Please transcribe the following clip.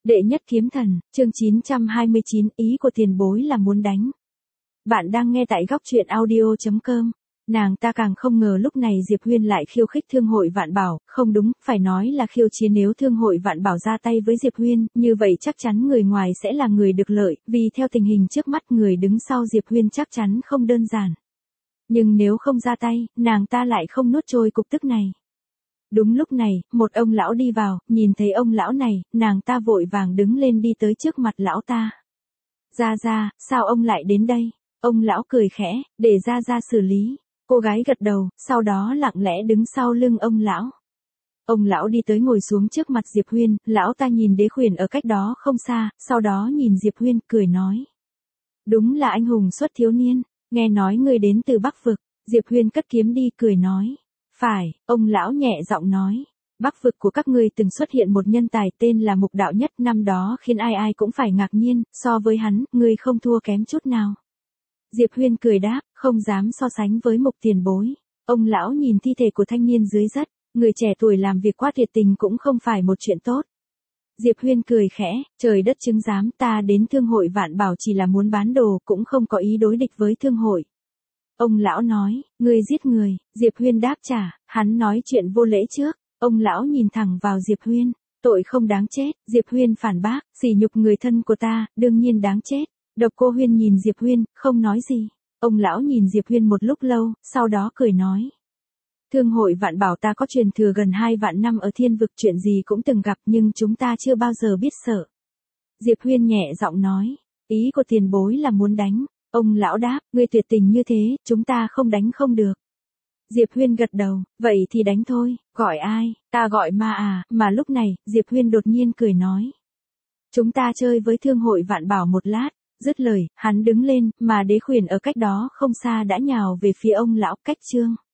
Đệ nhất kiếm thần, chương 929, ý của tiền bối là muốn đánh. Bạn đang nghe tại góc truyện audio.com. Nàng ta càng không ngờ lúc này Diệp Huyên lại khiêu khích Thương hội Vạn Bảo, không đúng, phải nói là khiêu chiến. Nếu Thương hội Vạn Bảo ra tay với Diệp Huyên, như vậy chắc chắn người ngoài sẽ là người được lợi, vì theo tình hình trước mắt người đứng sau Diệp Huyên chắc chắn không đơn giản. Nhưng nếu không ra tay, nàng ta lại không nuốt trôi cục tức này. Đúng lúc này, một ông lão đi vào, nhìn thấy ông lão này, nàng ta vội vàng đứng lên đi tới trước mặt lão ta. Ra, sao ông lại đến đây? Ông lão cười khẽ, để ra xử lý. Cô gái gật đầu, sau đó lặng lẽ đứng sau lưng ông lão. Ông lão đi tới ngồi xuống trước mặt Diệp Huyên, lão ta nhìn Đế Khuyển ở cách đó không xa, sau đó nhìn Diệp Huyên, cười nói. Đúng là anh hùng xuất thiếu niên, nghe nói người đến từ Bắc Vực. Diệp Huyên cất kiếm đi, cười nói. Phải, ông lão nhẹ giọng nói. Bắc vực của các ngươi từng xuất hiện một nhân tài tên là Mục Đạo Nhất, năm đó khiến ai cũng phải ngạc nhiên, so với hắn, ngươi không thua kém chút nào. Diệp Huyên cười đáp, không dám so sánh với Mục tiền bối. Ông lão nhìn thi thể của thanh niên dưới đất, người trẻ tuổi làm việc quá tuyệt tình cũng không phải một chuyện tốt. Diệp Huyên cười khẽ, trời đất chứng giám, ta đến Thương hội Vạn Bảo chỉ là muốn bán đồ, cũng không có ý đối địch với Thương hội. Ông lão nói, ngươi giết người. Diệp Huyên đáp trả, hắn nói chuyện vô lễ trước. Ông lão nhìn thẳng vào Diệp Huyên, tội không đáng chết. Diệp Huyên phản bác, sỉ nhục người thân của ta, đương nhiên đáng chết. Độc Cô Huyên nhìn Diệp Huyên, không nói gì. Ông lão nhìn Diệp Huyên một lúc lâu, sau đó cười nói. Thương hội Vạn Bảo ta có truyền thừa gần 2 vạn năm ở thiên vực, chuyện gì cũng từng gặp nhưng chúng ta chưa bao giờ biết sợ. Diệp Huyên nhẹ giọng nói, ý của tiền bối là muốn đánh. Ông lão đáp, ngươi tuyệt tình như thế, chúng ta không đánh không được. Diệp Huyên gật đầu, vậy thì đánh thôi, gọi ai, ta gọi ma à, mà lúc này, Diệp Huyên đột nhiên cười nói. Chúng ta chơi với Thương hội Vạn Bảo một lát, dứt lời, hắn đứng lên, mà Đế Khuyển ở cách đó không xa đã nhào về phía ông lão, cách chương.